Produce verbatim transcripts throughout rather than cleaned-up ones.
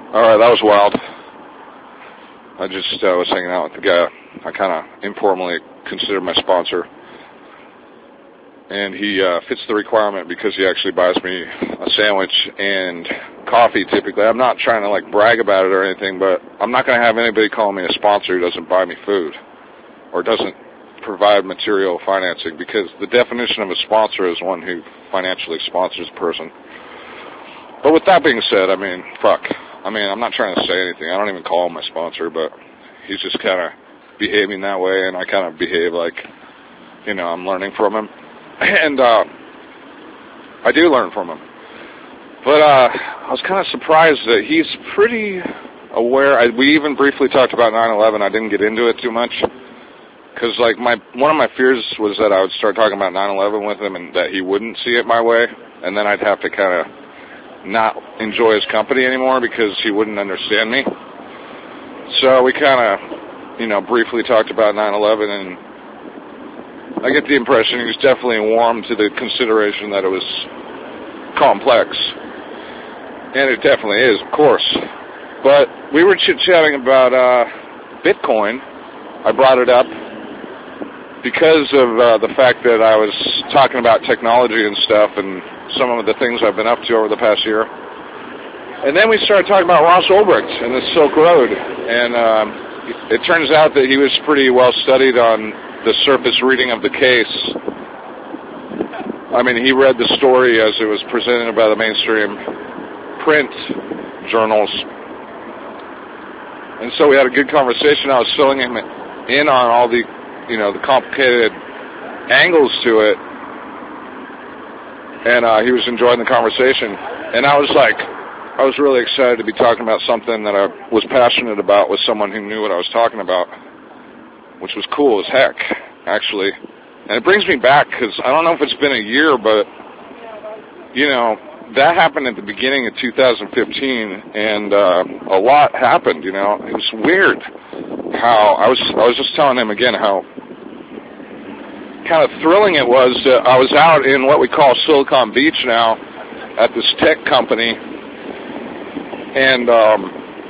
All right, that was wild. I just uh, was hanging out with the guy I kind of informally consider my sponsor. And he uh, fits the requirement because he actually buys me a sandwich and coffee typically. I'm not trying to, like, brag about it or anything, but I'm not going to have anybody call me a sponsor who doesn't buy me food or doesn't provide material financing, because the definition of a sponsor is one who financially sponsors a person. But with that being said, I mean, fuck. I mean, I'm not trying to say anything. I don't even call him my sponsor, but he's just kind of behaving that way, and I kind of behave like, you know, I'm learning from him. And uh, I do learn from him. But uh, I was kind of surprised that he's pretty aware. I, we even briefly talked about nine eleven. I didn't get into it too much. Because, like, my one of my fears was that I would start talking about nine eleven with him and that he wouldn't see it my way. And then I'd have to kind of not enjoy his company anymore because he wouldn't understand me. So we kind of, you know, briefly talked about nine eleven, and I get the impression he was definitely warm to the consideration that it was complex. And it definitely is, of course. But we were chit-chatting about uh, Bitcoin. I brought it up because of uh, the fact that I was talking about technology and stuff and some of the things I've been up to over the past year. And then we started talking about Ross Ulbricht and the Silk Road. And um, it turns out that he was pretty well studied on the surface reading of the case. I mean, he read the story as it was presented by the mainstream print journals. And so we had a good conversation. I was filling him in on all the, you know, the complicated angles to it. And uh, he was enjoying the conversation. And I was like, I was really excited to be talking about something that I was passionate about with someone who knew what I was talking about, which was cool as heck, actually. And it brings me back, because I don't know if it's been a year, but, you know, that happened at the beginning of two thousand fifteen, and uh, a lot happened, you know. It was weird how, I was, I was just telling him again how kind of thrilling it was. Uh, I was out in what we call Silicon Beach now at this tech company, and um,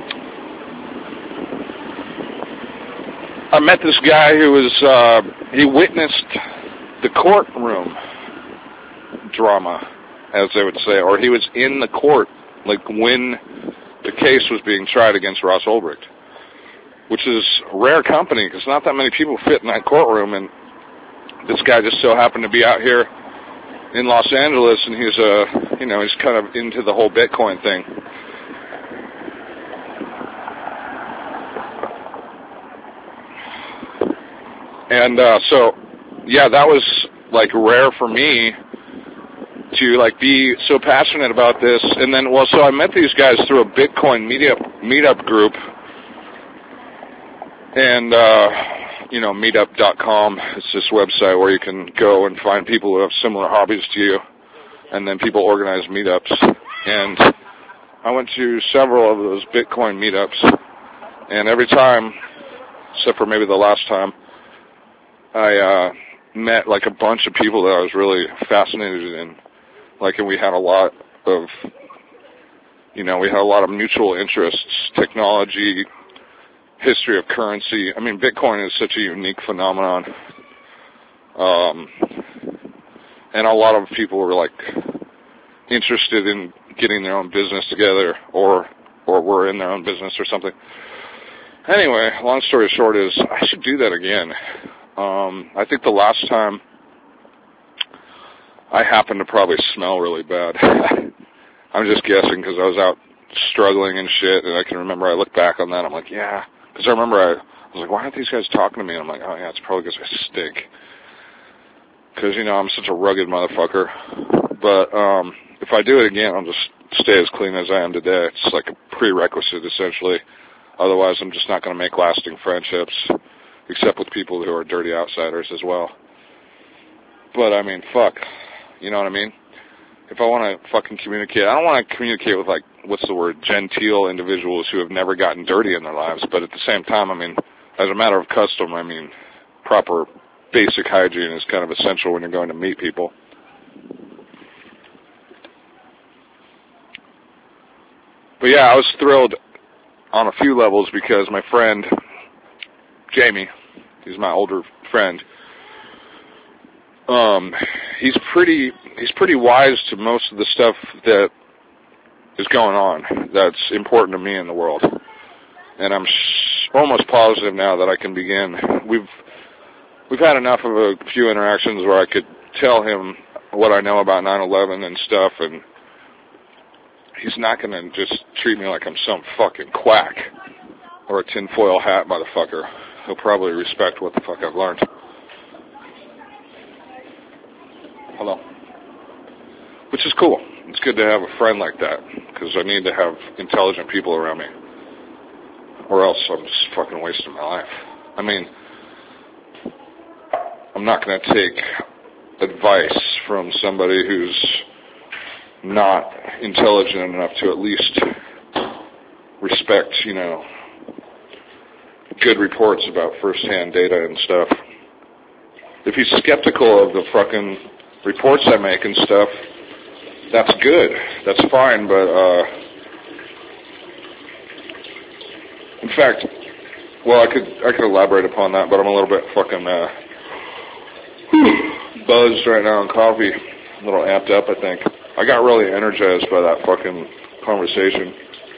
I met this guy who was, uh, he witnessed the courtroom drama, as they would say, or he was in the court, like when the case was being tried against Ross Ulbricht, which is rare company because not that many people fit in that courtroom, and this guy just so happened to be out here in Los Angeles, and he's, uh, you know, he's kind of into the whole Bitcoin thing. And uh, so, yeah, that was, like, rare for me to, like, be so passionate about this. And then, well, so I met these guys through a Bitcoin meetup, meetup group. And, uh, you know, meetup dot com is this website where you can go and find people who have similar hobbies to you. And then people organize meetups. And I went to several of those Bitcoin meetups. And every time, except for maybe the last time, I uh, met, like, a bunch of people that I was really fascinated in. Like, and we had a lot of, you know, we had a lot of mutual interests, technology, history of currency. I mean, Bitcoin is such a unique phenomenon. Um, and a lot of people were, like, interested in getting their own business together or or were in their own business or something. Anyway, long story short is I should do that again. Um, I think the last time I happened to probably smell really bad. I'm just guessing because I was out struggling and shit, and I can remember I look back on that, I'm like, yeah. Because I remember I, I was like, why aren't these guys talking to me? And I'm like, oh, yeah, it's probably because I stink. Because, you know, I'm such a rugged motherfucker. But um, if I do it again, I'll just stay as clean as I am today. It's like a prerequisite, essentially. Otherwise, I'm just not going to make lasting friendships, except with people who are dirty outsiders as well. But, I mean, fuck. You know what I mean? If I want to fucking communicate, I don't want to communicate with, like, what's the word, genteel individuals who have never gotten dirty in their lives. But at the same time, I mean, as a matter of custom, I mean, proper basic hygiene is kind of essential when you're going to meet people. But, yeah, I was thrilled on a few levels because my friend, Jamie, he's my older friend, um, he's pretty, he's pretty wise to most of the stuff that is going on that's important to me in the world. And I'm sh- almost positive now that I can begin. We've, we've had enough of a few interactions where I could tell him what I know about nine eleven and stuff, and he's not going to just treat me like I'm some fucking quack or a tinfoil hat motherfucker. He'll probably respect what the fuck I've learned. Hello. Which is cool. It's good to have a friend like that, because I need to have intelligent people around me, or else I'm just fucking wasting my life. I mean, I'm not going to take advice from somebody who's not intelligent enough to at least respect, you know, good reports about first-hand data and stuff. If he's skeptical of the fucking reports I make and stuff, that's good. That's fine, but, uh, in fact, well, I could, I could elaborate upon that, but I'm a little bit fucking, uh, buzzed right now on coffee. A little amped up, I think. I got really energized by that fucking conversation.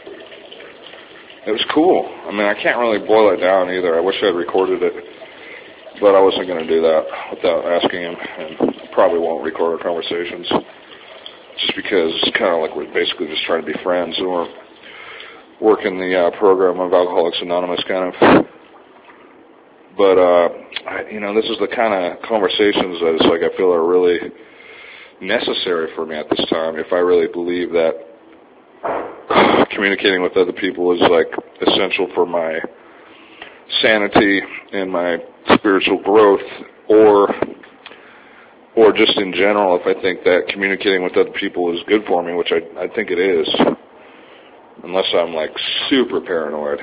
It was cool. I mean, I can't really boil it down either. I wish I'd recorded it, but I wasn't going to do that without asking him, and probably won't record our conversations, just because it's kind of like we're basically just trying to be friends, and we're working the uh, program of Alcoholics Anonymous, kind of. But, uh, I, you know, this is the kind of conversations that it's like I feel are really necessary for me at this time, if I really believe that communicating with other people is like essential for my sanity and my spiritual growth, or or just in general, if I think that communicating with other people is good for me, which I, I think it is, unless I'm like super paranoid.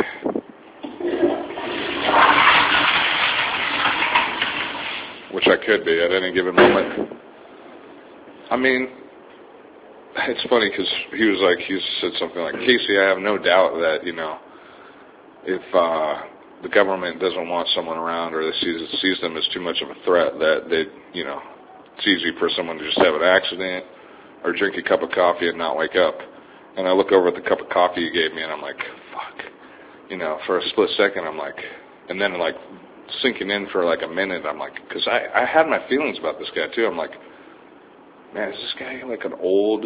Which I could be at any given moment. I mean, it's funny because he was like, he said something like, Casey, I have no doubt that, you know, if uh, the government doesn't want someone around, or they sees, sees them as too much of a threat, that they, you know, it's easy for someone to just have an accident or drink a cup of coffee and not wake up. And I look over at the cup of coffee he gave me, and I'm like, fuck. You know, for a split second, I'm like, and then like sinking in for like a minute, I'm like, because I, I had my feelings about this guy too. I'm like, man, is this guy like an old,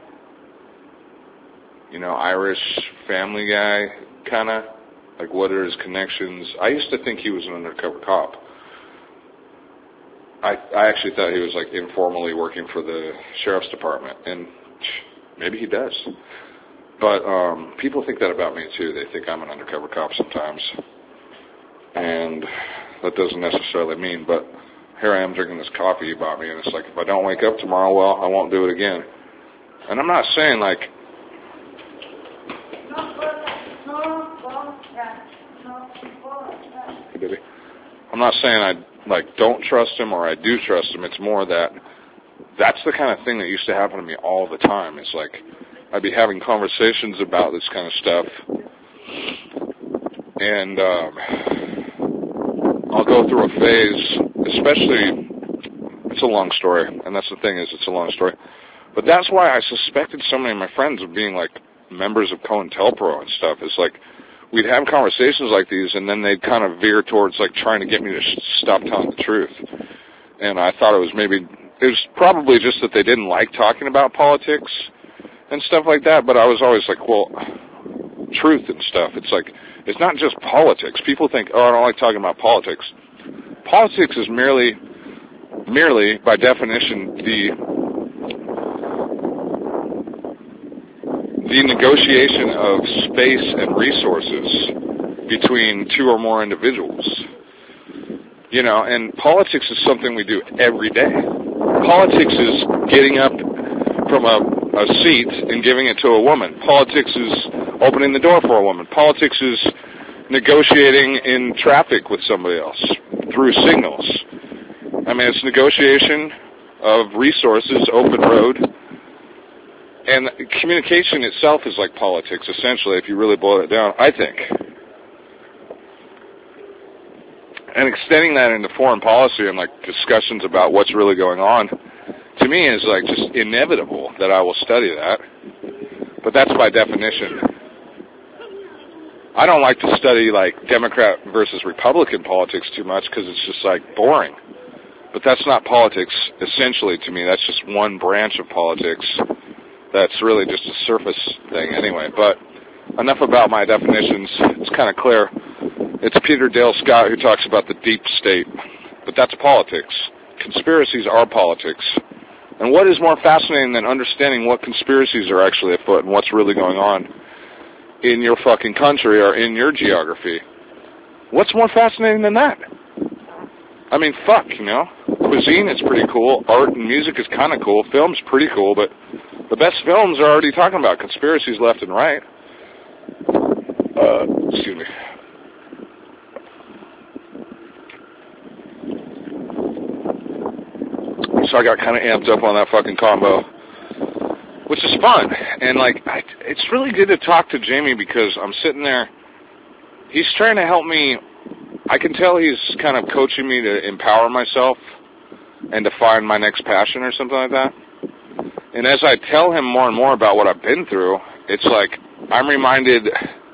you know, Irish family guy, kind of? Like, what are his connections? I used to think he was an undercover cop. I I actually thought he was, like, informally working for the sheriff's department, and maybe he does. But um, people think that about me, too. They think I'm an undercover cop sometimes. And that doesn't necessarily mean, but here I am drinking this coffee he bought me, and it's like, if I don't wake up tomorrow, well, I won't do it again. And I'm not saying, like, I'm not saying I, like, don't trust him or I do trust him. It's more that that's the kind of thing that used to happen to me all the time. It's like I'd be having conversations about this kind of stuff, and um, I'll go through a phase, especially, it's a long story, and that's the thing is it's a long story. But that's why I suspected so many of my friends of being, like, members of COINTELPRO and stuff. It's like we'd have conversations like these, and then they'd kind of veer towards, like, trying to get me to sh- stop telling the truth. And I thought it was maybe, it was probably just that they didn't like talking about politics and stuff like that, but I was always like, well, truth and stuff. It's like, it's not just politics. People think, oh, I don't like talking about politics. Politics is merely, merely, by definition, the the negotiation of space and resources between two or more individuals. You know, and politics is something we do every day. Politics is getting up from a, a seat and giving it to a woman. Politics is opening the door for a woman. Politics is negotiating in traffic with somebody else through signals. I mean, it's negotiation of resources, open road, And communication itself is like politics, essentially, if you really boil it down, I think. And extending that into foreign policy and, like, discussions about what's really going on, to me is, like, just inevitable that I will study that. But that's by definition. I don't like to study, like, Democrat versus Republican politics too much because it's just, like, boring. But that's not politics, essentially, to me. That's just one branch of politics. That's really just a surface thing anyway. But enough about my definitions. It's kind of clear. It's Peter Dale Scott who talks about the deep state. But that's politics. Conspiracies are politics. And what is more fascinating than understanding what conspiracies are actually afoot and what's really going on in your fucking country or in your geography? What's more fascinating than that? I mean, fuck, you know? Cuisine is pretty cool. Art and music is kind of cool. Film's pretty cool, but the best films are already talking about conspiracies left and right. Uh, excuse me. So I got kind of amped up on that fucking combo, which is fun. And, like, I, it's really good to talk to Jamie because I'm sitting there. He's trying to help me. I can tell he's kind of coaching me to empower myself and to find my next passion or something like that. And as I tell him more and more about what I've been through, it's like I'm reminded,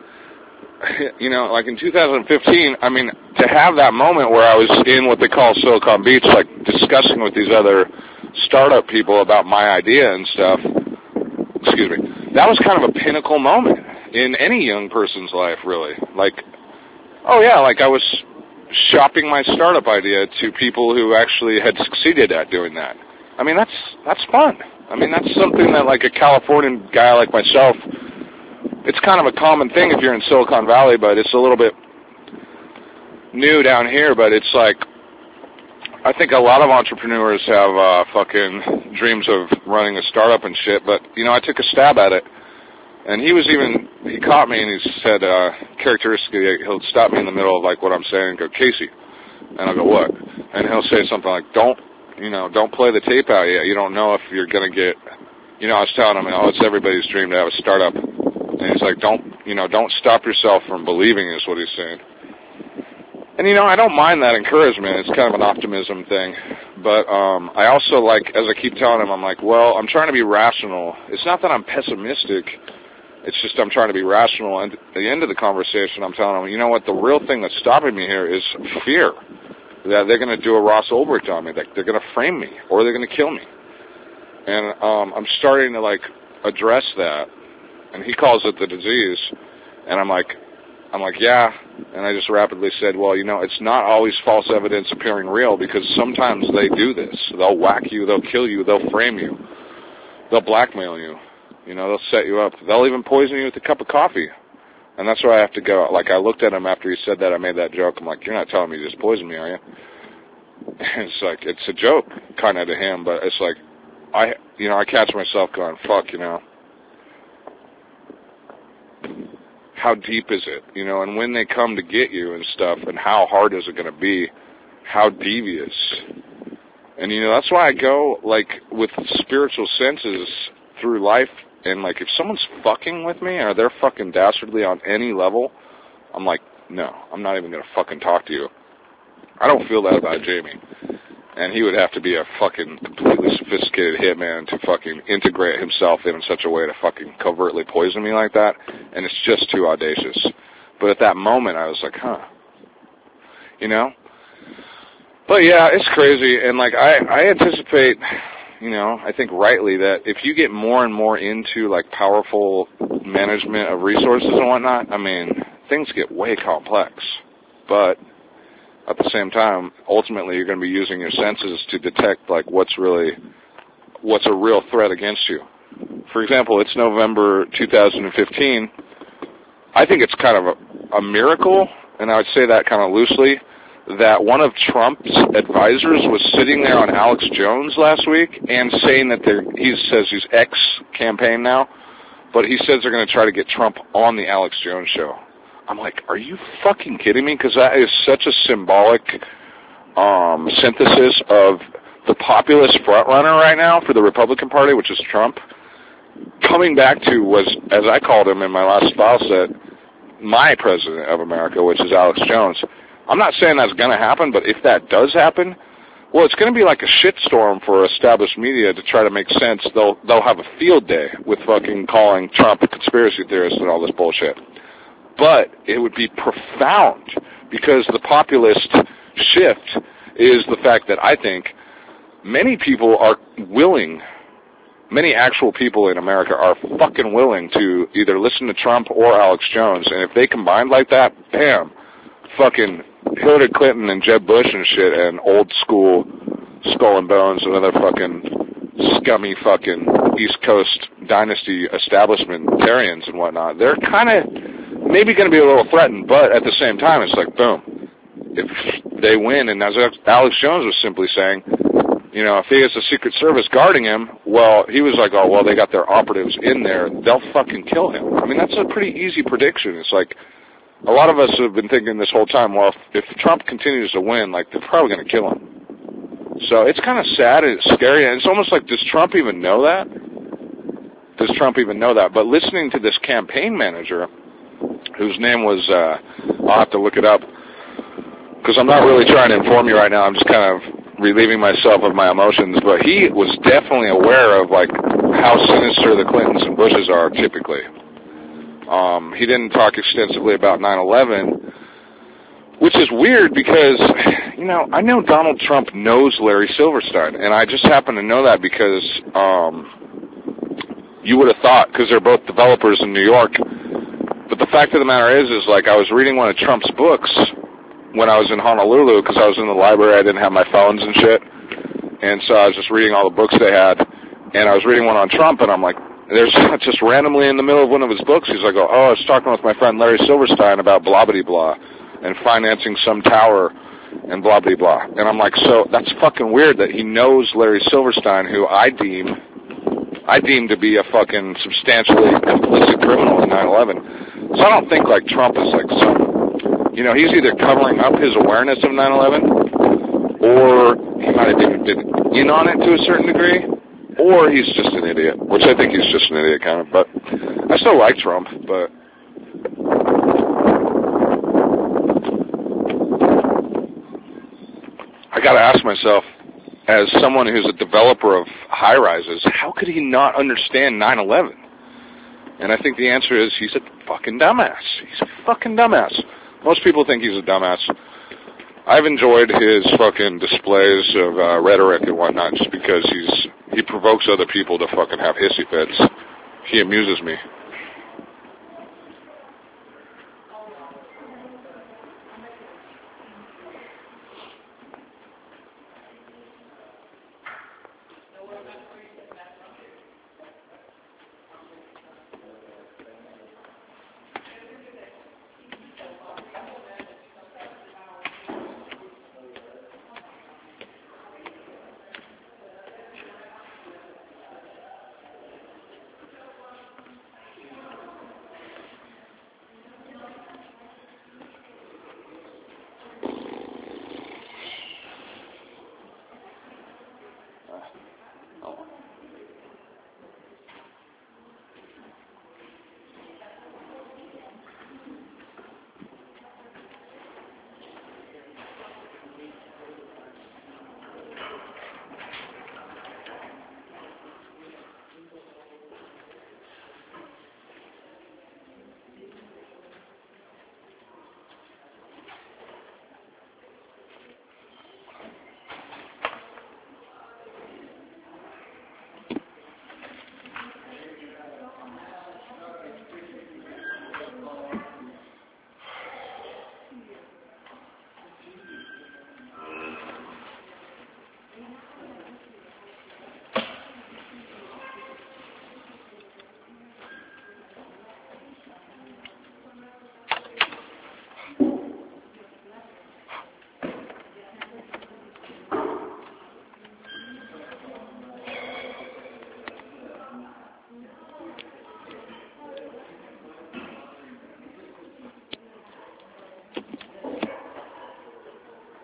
you know, like in two thousand fifteen, I mean, to have that moment where I was in what they call Silicon Beach, like discussing with these other startup people about my idea and stuff, excuse me, that was kind of a pinnacle moment in any young person's life, really. Like, oh yeah, like I was shopping my startup idea to people who actually had succeeded at doing that. I mean, that's that's fun. I mean, that's something that, like, a Californian guy like myself, it's kind of a common thing if you're in Silicon Valley, but it's a little bit new down here, but it's like, I think a lot of entrepreneurs have uh, fucking dreams of running a startup and shit, but, you know, I took a stab at it. And he was even, he caught me and he said, uh, characteristically, he'll stop me in the middle of, like, what I'm saying and go, Casey. And I'll go, what? And he'll say something like, don't, you know, don't play the tape out yet. You don't know if you're going to get, you know, I was telling him, oh, it's everybody's dream to have a startup. And he's like, don't, you know, don't stop yourself from believing is what he's saying. And, you know, I don't mind that encouragement. It's kind of an optimism thing. But um, I also, like, as I keep telling him, I'm like, well, I'm trying to be rational. It's not that I'm pessimistic. It's just I'm trying to be rational. And at the end of the conversation, I'm telling him, you know what, the real thing that's stopping me here is fear. That they're going to do a Ross Ulbricht on me. That they're going to frame me. Or they're going to kill me. And um, I'm starting to, like, address that. And he calls it the disease. And I'm like, I'm like, yeah. And I just rapidly said, well, you know, it's not always false evidence appearing real because sometimes they do this. They'll whack you. They'll kill you. They'll frame you. They'll blackmail you. You know, they'll set you up. They'll even poison you with a cup of coffee. And that's where I have to go. Like, I looked at him after he said that. I made that joke. I'm like, you're not telling me you just poisoned me, are you? And it's like, it's a joke kind of to him, but it's like, I, you know, I catch myself going, fuck, you know. How deep is it? You know, and when they come to get you and stuff, and how hard is it going to be? How devious? And, you know, that's why I go, like, with spiritual senses through life. And, like, if someone's fucking with me or they're fucking dastardly on any level, I'm like, no, I'm not even going to fucking talk to you. I don't feel that about Jamie. And he would have to be a fucking completely sophisticated hitman to fucking integrate himself in such a way to fucking covertly poison me like that. And it's just too audacious. But at that moment, I was like, huh. You know? But, yeah, it's crazy. And, like, I, I anticipate... You know, I think rightly that if you get more and more into, like, powerful management of resources and whatnot, I mean, things get way complex. But at the same time, ultimately, you're going to be using your senses to detect, like, what's really, what's a real threat against you. For example, it's November two thousand fifteen. I think it's kind of a, a miracle, and I would say that kind of loosely, that one of Trump's advisors was sitting there on Alex Jones last week and saying that they're, he says he's ex-campaign now, but he says they're going to try to get Trump on the Alex Jones show. I'm like, are you fucking kidding me? Because that is such a symbolic um, synthesis of the populist frontrunner right now for the Republican Party, which is Trump, coming back to was, as I called him in my last file set, my president of America, which is Alex Jones. I'm not saying that's going to happen, but if that does happen, well, it's going to be like a shitstorm for established media to try to make sense. They'll they'll have a field day with fucking calling Trump a conspiracy theorist and all this bullshit. But it would be profound because the populist shift is the fact that I think many people are willing, many actual people in America are fucking willing to either listen to Trump or Alex Jones. And if they combined like that, bam, fucking Hillary Clinton and Jeb Bush and shit and old school Skull and Bones and other fucking scummy fucking East Coast dynasty establishmentarians and whatnot, they're kind of maybe going to be a little threatened, but at the same time, it's like, boom, if they win, and as Alex Jones was simply saying, you know, if he has the Secret Service guarding him, well, he was like, oh, well, they got their operatives in there, they'll fucking kill him. I mean, that's a pretty easy prediction. It's like, a lot of us have been thinking this whole time, well, if, if Trump continues to win, like, they're probably going to kill him. So it's kind of sad and it's scary, and it's almost like, does Trump even know that? Does Trump even know that? But listening to this campaign manager, whose name was, uh, I'll have to look it up, because I'm not really trying to inform you right now, I'm just kind of relieving myself of my emotions, but he was definitely aware of, like, how sinister the Clintons and Bushes are typically. Um, he didn't talk extensively about nine eleven, which is weird because, you know, I know Donald Trump knows Larry Silverstein, and I just happen to know that because um, you would have thought, because they're both developers in New York, but the fact of the matter is, is like I was reading one of Trump's books when I was in Honolulu because I was in the library, I didn't have my phones and shit, and so I was just reading all the books they had, and I was reading one on Trump, and I'm like, there's just randomly in the middle of one of his books, he's like, oh, I was talking with my friend Larry Silverstein about blah-blah-blah and financing some tower and blah-blah-blah. And I'm like, so that's fucking weird that he knows Larry Silverstein, who I deem I deem to be a fucking substantially complicit criminal in nine eleven. So I don't think, like, Trump is like some, you know, he's either covering up his awareness of nine eleven or he might have even been in on it to a certain degree, or he's just an idiot, which I think he's just an idiot kind of, but I still like Trump, but I gotta ask myself, as someone who's a developer of high-rises, how could he not understand nine eleven? And I think the answer is he's a fucking dumbass. He's a fucking dumbass. Most people think he's a dumbass. I've enjoyed his fucking displays of uh, rhetoric and whatnot just because he's he provokes other people to fucking have hissy fits. He amuses me.